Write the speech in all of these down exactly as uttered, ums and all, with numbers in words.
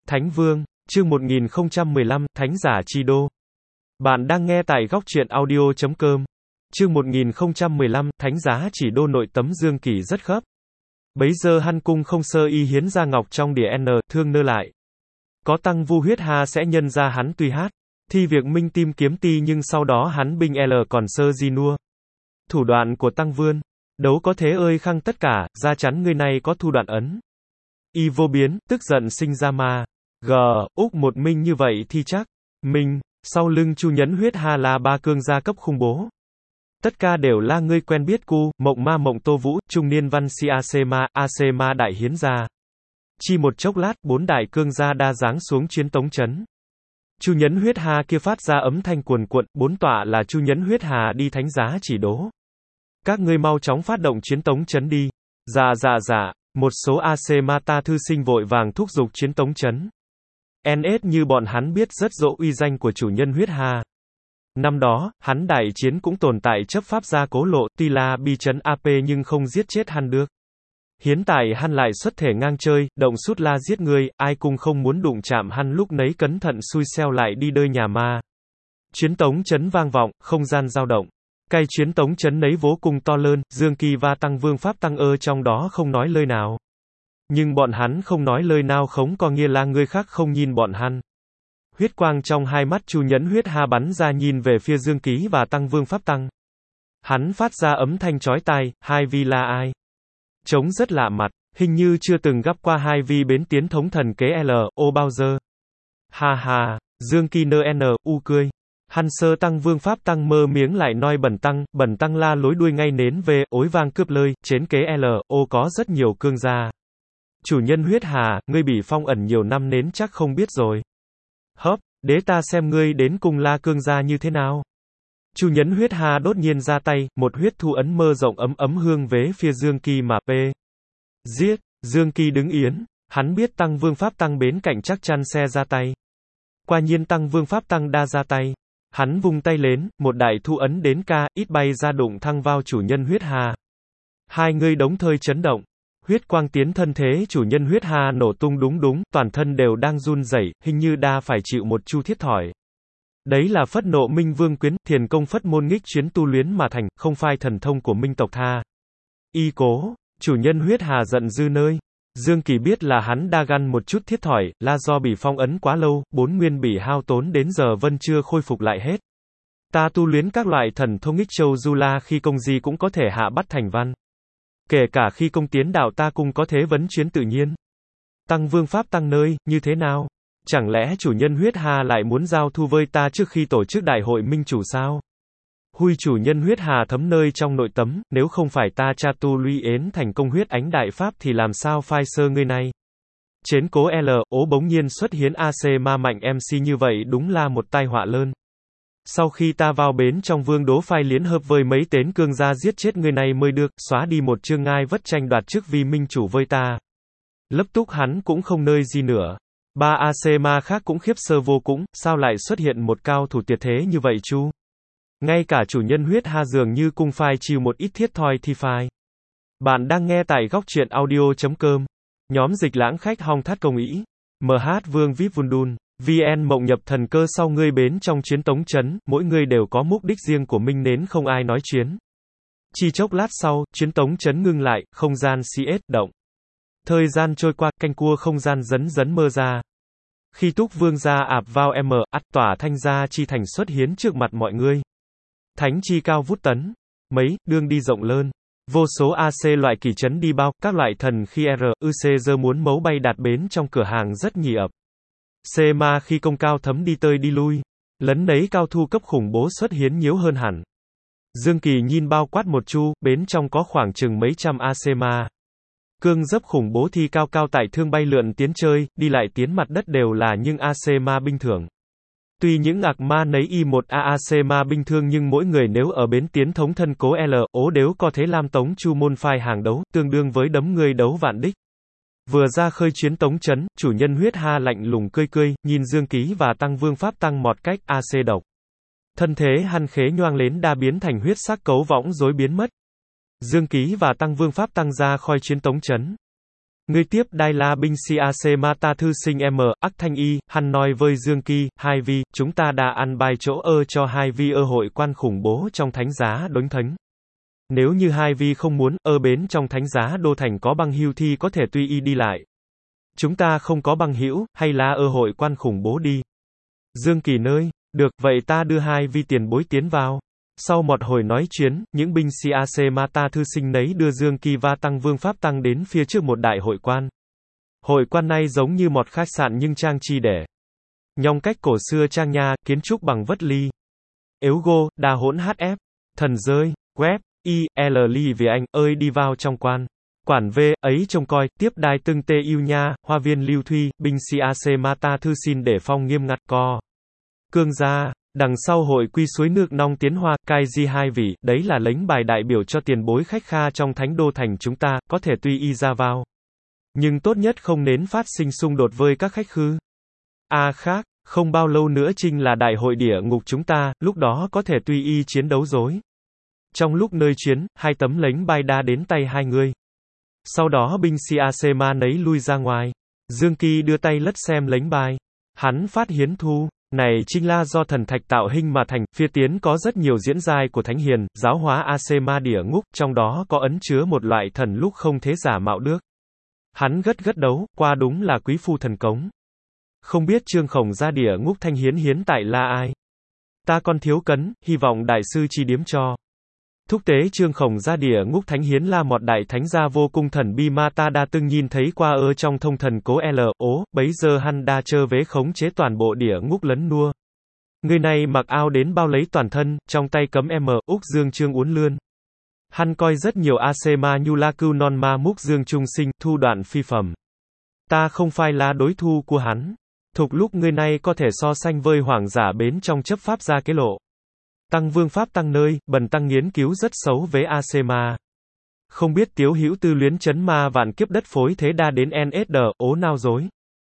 Thánh Vương, chương một nghìn không trăm mười lăm, Thánh giả Chi Đô. Bạn đang nghe tại góc truyện audio chấm com. Chương một nghìn không trăm mười lăm, Thánh giá Chỉ Đô. Nội tấm Dương Kỳ rất khớp. Bấy giờ hắn cung không sơ y hiến ra ngọc trong địa n, thương nơ lại. Có tăng vu huyết ha sẽ nhân ra hắn tuy hát. Thi việc minh tim kiếm ti nhưng sau đó hắn binh L còn sơ di nua. Thủ đoạn của tăng vươn. Đấu có thế ơi khăng tất cả, ra chắn người này có thu đoạn ấn. Y vô biến, tức giận sinh ra ma. G, Úc một minh như vậy thì chắc. Minh, sau lưng Chu Nhấn huyết ha là ba cương gia cấp khủng bố. Tất cả đều là ngươi quen biết cu, mộng ma mộng tô vũ, trung niên văn si ac ma, ac ma đại hiến gia. Chi một chốc lát, bốn đại cương gia đa giáng xuống chiến tống trấn. Chu Nhấn huyết hà kia phát ra ấm thanh cuồn cuộn, bốn tọa là Chu Nhấn huyết hà đi thánh giá chỉ đố. Các ngươi mau chóng phát động chiến tống trấn đi. Dạ dạ dạ, một số ac ma ta thư sinh vội vàng thúc giục chiến tống trấn. en ét như bọn hắn biết rất rõ uy danh của chủ nhân huyết hà. Năm đó, hắn đại chiến cũng tồn tại chấp pháp gia cố lộ, tuy là bi trấn a pê nhưng không giết chết hắn được. Hiến tại hắn lại xuất thể ngang chơi, động sút la giết người, ai cũng không muốn đụng chạm hắn lúc nấy cẩn thận xui xeo lại đi đơi nhà ma. Chiến tống trấn vang vọng, không gian dao động. Cái chiến tống trấn nấy vô cùng to lớn, Dương Kỳ và Tăng Vương Pháp Tăng ơ trong đó không nói lời nào. Nhưng bọn hắn không nói lời nào không có nghĩa là người khác không nhìn bọn hắn. Huyết quang trong hai mắt Chu Nhấn huyết ha bắn ra nhìn về phía Dương Ký và Tăng Vương Pháp Tăng. Hắn phát ra ấm thanh chói tai, hai vi là ai? Trống rất lạ mặt, hình như chưa từng gặp qua hai vi bến tiến thống thần kế L, O bao giờ. Ha ha, Dương Kỳ nơ n, u cười. Hắn sơ Tăng Vương Pháp Tăng mơ miếng lại nói bẩn tăng, bẩn tăng la lối đuôi ngay nến về, ối vang cướp lời, trên kế L, O có rất nhiều cương gia. Chủ nhân huyết hà, ngươi bị phong ẩn nhiều năm nến chắc không biết rồi. Hớp, đế ta xem ngươi đến cùng la cương gia như thế nào. Chu Nhấn huyết hà đột nhiên ra tay, một huyết thu ấn mơ rộng ấm ấm hương vế phía Dương Kỳ mà p. Giết, Dương Kỳ đứng yến, hắn biết Tăng Vương Pháp Tăng bến cạnh chắc chắn xe ra tay. Quả nhiên Tăng Vương Pháp Tăng đa ra tay. Hắn vung tay lên, một đại thu ấn đến ca, ít bay ra đụng thăng vào chủ nhân huyết hà. Hai người đống thời chấn động. Huyết quang tiến thân thế chủ nhân huyết hà nổ tung đúng đúng, toàn thân đều đang run rẩy, hình như đa phải chịu một chu thiết thỏi. Đấy là phất nộ minh vương quyến, thiền công phất môn nghích chuyến tu luyến mà thành, không phai thần thông của minh tộc tha. Y cố, chủ nhân huyết hà giận dư nơi. Dương Kỳ biết là hắn đa gan một chút thiết thỏi, là do bị phong ấn quá lâu, bốn nguyên bị hao tốn đến giờ vẫn chưa khôi phục lại hết. Ta tu luyến các loại thần thông nghích châu du la khi công gì cũng có thể hạ bắt thành văn. Kể cả khi công tiến đạo ta cũng có thế vấn chuyến tự nhiên. Tăng Vương Pháp Tăng nơi, như thế nào? Chẳng lẽ chủ nhân huyết hà lại muốn giao thu với ta trước khi tổ chức đại hội minh chủ sao? Hui chủ nhân huyết hà thấm nơi trong nội tấm, nếu không phải ta cha tu luy ến thành công huyết ánh đại pháp thì làm sao phai sơ người này? Chến cố L, ố bỗng nhiên xuất hiến a xê ma mạnh em xê như vậy đúng là một tai họa lớn. Sau khi ta vào bến trong vương đố phai liến hợp với mấy tên cương gia giết chết người này mới được, xóa đi một chương ngai vất tranh đoạt chức vì minh chủ với ta. Lấp túc hắn cũng không nơi gì nữa. Ba a xê ma khác cũng khiếp sơ vô cũng, sao lại xuất hiện một cao thủ tuyệt thế như vậy chu? Ngay cả chủ nhân huyết ha dường như cung phai chịu một ít thiết thoi thì phai. Bạn đang nghe tại góc truyện audio chấm com. Nhóm dịch lãng khách hong thắt công ý. em hát Vương vê i pê Vundun. vê en mộng nhập thần cơ sau ngươi bến trong chiến tống trấn, mỗi người đều có mục đích riêng của mình nến không ai nói chiến. Chỉ chốc lát sau, chiến tống trấn ngưng lại, không gian xê ét động. Thời gian trôi qua, canh cua không gian dấn dấn mơ ra. Khi Túc Vương gia ạp vào M, ắt tỏa thanh gia chi thành xuất hiến trước mặt mọi người. Thánh chi cao vút tấn. Mấy, đương đi rộng lớn. Vô số a xê loại kỳ trấn đi bao, các loại thần khi R, ư xê giờ muốn mấu bay đạt bến trong cửa hàng rất nhì ập. C ma khi công cao thấm đi tơi đi lui. Lấn nấy cao thu cấp khủng bố xuất hiến nhiều hơn hẳn. Dương Kỳ nhìn bao quát một chu, bến trong có khoảng chừng mấy trăm a xê ma. Cương dấp khủng bố thi cao cao tại thương bay lượn tiến chơi, đi lại tiến mặt đất đều là những a xê ma binh thường. Tuy những ạc ma nấy y một a a xê ma binh thương nhưng mỗi người nếu ở bến tiến thống thân cố L, ố đều có thế làm tống chu môn phai hàng đấu, tương đương với đấm người đấu vạn đích. Vừa ra khơi chiến tống trấn, chủ nhân huyết ha lạnh lùng cười cười, nhìn Dương Ký và Tăng Vương Pháp Tăng mọt cách a xê độc. Thân thế hắn khế nhoang lên đa biến thành huyết sắc cấu võng rối biến mất. Dương Ký và Tăng Vương Pháp Tăng ra khoi chiến tống trấn. Ngươi tiếp đai la binh si a c ma ta thư sinh m, ắc thanh y, hắn nói với Dương Kỳ, hai vi, chúng ta đã ăn bài chỗ ơ cho hai vi ơ hội quan khủng bố trong thánh giá đối thánh. Nếu như hai vi không muốn, ơ bến trong thánh giá đô thành có băng hưu thì có thể tùy y đi lại. Chúng ta không có băng hữu, hay là ơ hội quan khủng bố đi. Dương Kỳ nơi, được, vậy ta đưa hai vi tiền bối tiến vào. Sau một hồi nói chuyến, những binh sĩ a xê Mata thư sinh nấy đưa Dương Kỳ và Tăng Vương Pháp Tăng đến phía trước một đại hội quan. Hội quan này giống như một khách sạn nhưng trang trí để nhông cách cổ xưa trang nha, kiến trúc bằng vất ly. Ếu gô, đa hỗn hát ép, thần rơi, web, i, l ly vì anh, ơi đi vào trong quan. Quản V, ấy trông coi, tiếp đai từng tê yêu nha, hoa viên lưu thuy, binh sĩ a xê Mata thư xin để phong nghiêm ngặt co. Cương gia. Đằng sau hội quy suối nước nong tiến hoa, cai di hai vị, đấy là lệnh bài đại biểu cho tiền bối khách kha trong thánh đô thành chúng ta, có thể tùy y ra vào. Nhưng tốt nhất không nên phát sinh xung đột với các khách khứ. A à khác, không bao lâu nữa chính là đại hội địa ngục chúng ta, lúc đó có thể tùy y chiến đấu dối. Trong lúc nơi chiến, hai tấm lệnh bài đa đến tay hai người. Sau đó binh sĩ a xê ma nấy lui ra ngoài. Dương Kỳ đưa tay lất xem lệnh bài. Hắn phát hiến thu. Này chính là do thần thạch tạo hình mà thành, phía tiến có rất nhiều diễn giai của thánh hiền, giáo hóa a xê ma địa ngục, trong đó có ấn chứa một loại thần lúc không thế giả mạo được. Hắn gất gất đấu, qua đúng là quý phu thần cống. Không biết Trương Khổng ra địa ngục thanh hiến hiến tại là ai? Ta còn thiếu cấn, hy vọng đại sư chi điếm cho. Thúc tế Trương Khổng ra địa ngục thánh hiến là một đại thánh gia vô cung thần bi ma ta đã từng nhìn thấy qua ở trong thông thần cố L, ố, bấy giờ hắn đa chơ vế khống chế toàn bộ địa ngục lấn nua. Người này mặc áo đến bao lấy toàn thân, trong tay cấm M, Úc Dương Trương uốn lươn. Hắn coi rất nhiều a xê ma nhu la cưu non ma múc Dương trung sinh, thu đoạn phi phẩm. Ta không phải là đối thủ của hắn. Thục lúc người này có thể so sánh với hoàng giả bến trong chấp pháp gia kế lộ. Tăng Vương Pháp Tăng nơi, bần tăng nghiên cứu rất xấu với a xê ma. Không biết tiếu hữu tư luyến chấn ma vạn kiếp đất phối thế đa đến en ét đê, ố nào dối.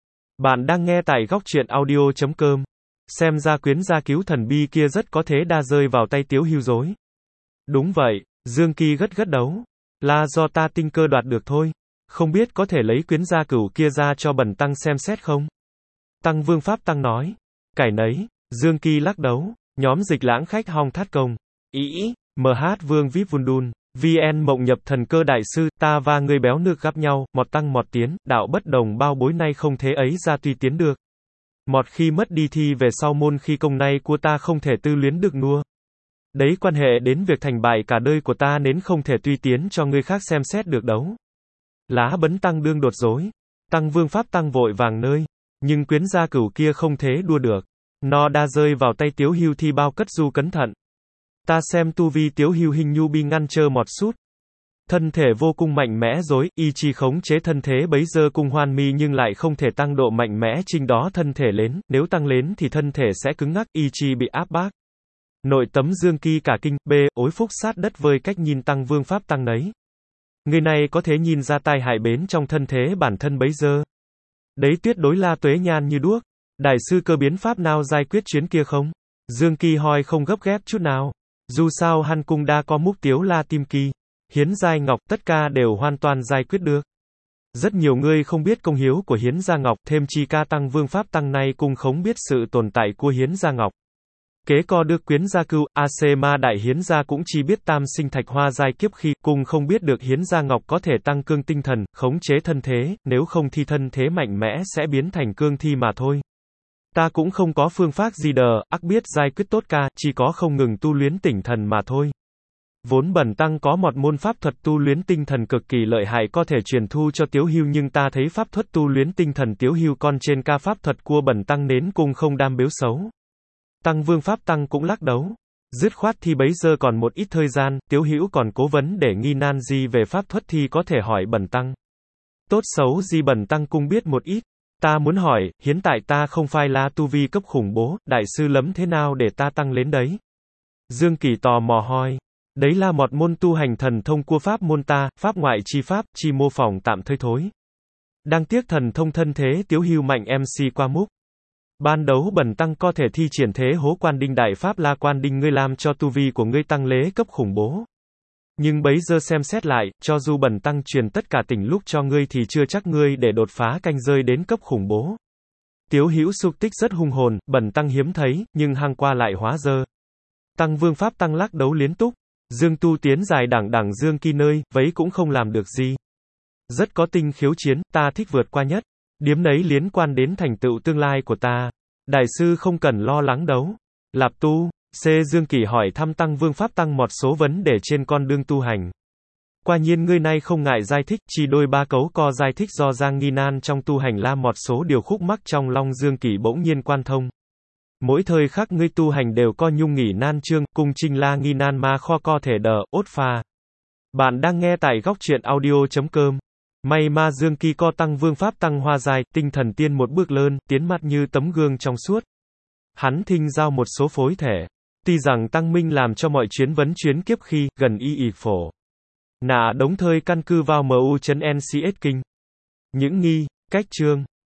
Bạn đang nghe tại góc truyện audio chấm com. Xem ra quyến gia cứu thần bi kia rất có thế đa rơi vào tay tiếu hữu dối. Đúng vậy, Dương Kỳ gất gất đấu. Là do ta tinh cơ đoạt được thôi. Không biết có thể lấy quyến gia cửu kia ra cho bần tăng xem xét không? Tăng Vương Pháp Tăng nói. Cải nấy, Dương Kỳ lắc đấu. Nhóm dịch lãng khách hong thát công. Ý, em hát Vương Vip Vundun. vê en mộng nhập thần cơ đại sư, ta và người béo nước gặp nhau, một tăng một tiến, đạo bất đồng bao bối nay không thế ấy ra tuy tiến được. Một khi mất đi thi về sau môn khi công nay của ta không thể tư luyến được nua. Đấy quan hệ đến việc thành bại cả đời của ta nên không thể tùy tiến cho người khác xem xét được đấu. Lá bấn tăng đương đột dối. Tăng Vương Pháp Tăng vội vàng nơi. Nhưng quyến gia cửu kia không thế đua được. Nó đã rơi vào tay tiếu hưu thì bao cất du cẩn thận. Ta xem tu vi tiếu hưu hình nhu bi ngăn chơ một sút. Thân thể vô cùng mạnh mẽ dối, y chi khống chế thân thế bấy giờ cùng hoan mi nhưng lại không thể tăng độ mạnh mẽ trình đó thân thể lên, nếu tăng lên thì thân thể sẽ cứng ngắc, y chi bị áp bác. Nội tấm Dương Kỳ cả kinh, b, ối phúc sát đất với cách nhìn Tăng Vương Pháp Tăng nấy. Người này có thể nhìn ra tai hại bến trong thân thế bản thân bấy giờ. Đấy tuyệt đối là tuế nhan như đuốc. Đại sư cơ biến pháp nào giải quyết chuyến kia không? Dương Kỳ hỏi không gấp ghép chút nào. Dù sao hắn cũng đã có mục tiêu là Tim Kỳ, Hiến Giai Ngọc, tất cả đều hoàn toàn giải quyết được. Rất nhiều người không biết công hiếu của Hiến Gia Ngọc, thêm chi ca Tăng Vương Pháp Tăng này cũng không biết sự tồn tại của Hiến Gia Ngọc. Kế co được quyến gia cưu, a xê ma đại Hiến Gia cũng chỉ biết tam sinh thạch hoa giai kiếp khi, cùng không biết được Hiến Gia Ngọc có thể tăng cương tinh thần, khống chế thân thế, nếu không thì thân thế mạnh mẽ sẽ biến thành cương thi mà thôi. Ta cũng không có phương pháp gì đờ, ắt biết giải quyết tốt ca, chỉ có không ngừng tu luyến tỉnh thần mà thôi. Vốn bần tăng có một môn pháp thuật tu luyến tinh thần cực kỳ lợi hại có thể truyền thu cho tiếu hưu nhưng ta thấy pháp thuật tu luyến tinh thần tiếu hưu con trên ca pháp thuật của bần tăng nến cùng không đam biếu xấu. Tăng Vương Pháp Tăng cũng lắc đấu. Dứt khoát thì bấy giờ còn một ít thời gian, tiếu hữu còn cố vấn để nghi nan gì về pháp thuật thì có thể hỏi bần tăng. Tốt xấu gì bần tăng cũng biết một ít. Ta muốn hỏi, hiện tại ta không phải là tu vi cấp khủng bố, đại sư lắm thế nào để ta tăng lên đấy? Dương Kỳ tò mò hỏi. Đấy là một môn tu hành thần thông của pháp môn ta, pháp ngoại chi pháp, chi mô phỏng tạm thơi thối. Đáng tiếc thần thông thân thế tiếu hưu mạnh em xê qua múc. Ban đấu bần tăng có thể thi triển thế hố quan đinh đại pháp la quan đinh ngươi làm cho tu vi của ngươi tăng lế cấp khủng bố. Nhưng bấy giờ xem xét lại, cho dù bần tăng truyền tất cả tình lúc cho ngươi thì chưa chắc ngươi để đột phá canh rơi đến cấp khủng bố. Tiếu hữu sục tích rất hung hồn, bần tăng hiếm thấy, nhưng hăng qua lại hóa dơ. Tăng vương pháp tăng lắc đấu liến túc. Dương tu tiến dài đẳng đẳng dương kỳ nơi, vấy cũng không làm được gì. Rất có tinh khiếu chiến, ta thích vượt qua nhất. Điếm nấy liên quan đến thành tựu tương lai của ta. Đại sư không cần lo lắng đấu. Lạp tu, C. Dương Kỳ hỏi thăm tăng vương pháp tăng một số vấn đề trên con đường tu hành. Quả nhiên ngươi nay không ngại giải thích, chỉ đôi ba cấu co giải thích do Giang nghi nan trong tu hành la một số điều khúc mắc trong Long Dương Kỳ bỗng nhiên quan thông. Mỗi thời khắc ngươi tu hành đều co nhung nghỉ nan chương, cung trinh la nghi nan ma kho co thể đờ, ốt pha. Bạn đang nghe tại góc truyện audio.com. May ma Dương Kỳ co tăng vương pháp tăng hoa dài, tinh thần tiên một bước lơn, tiến mặt như tấm gương trong suốt. Hắn thinh giao một số phối thể. Tuy rằng tăng minh làm cho mọi chuyến vấn chuyến kiếp khi, gần y ị phổ. Nạ đống thời căn cứ vào mu chấm en xê ét kinh. Những nghi, cách chương.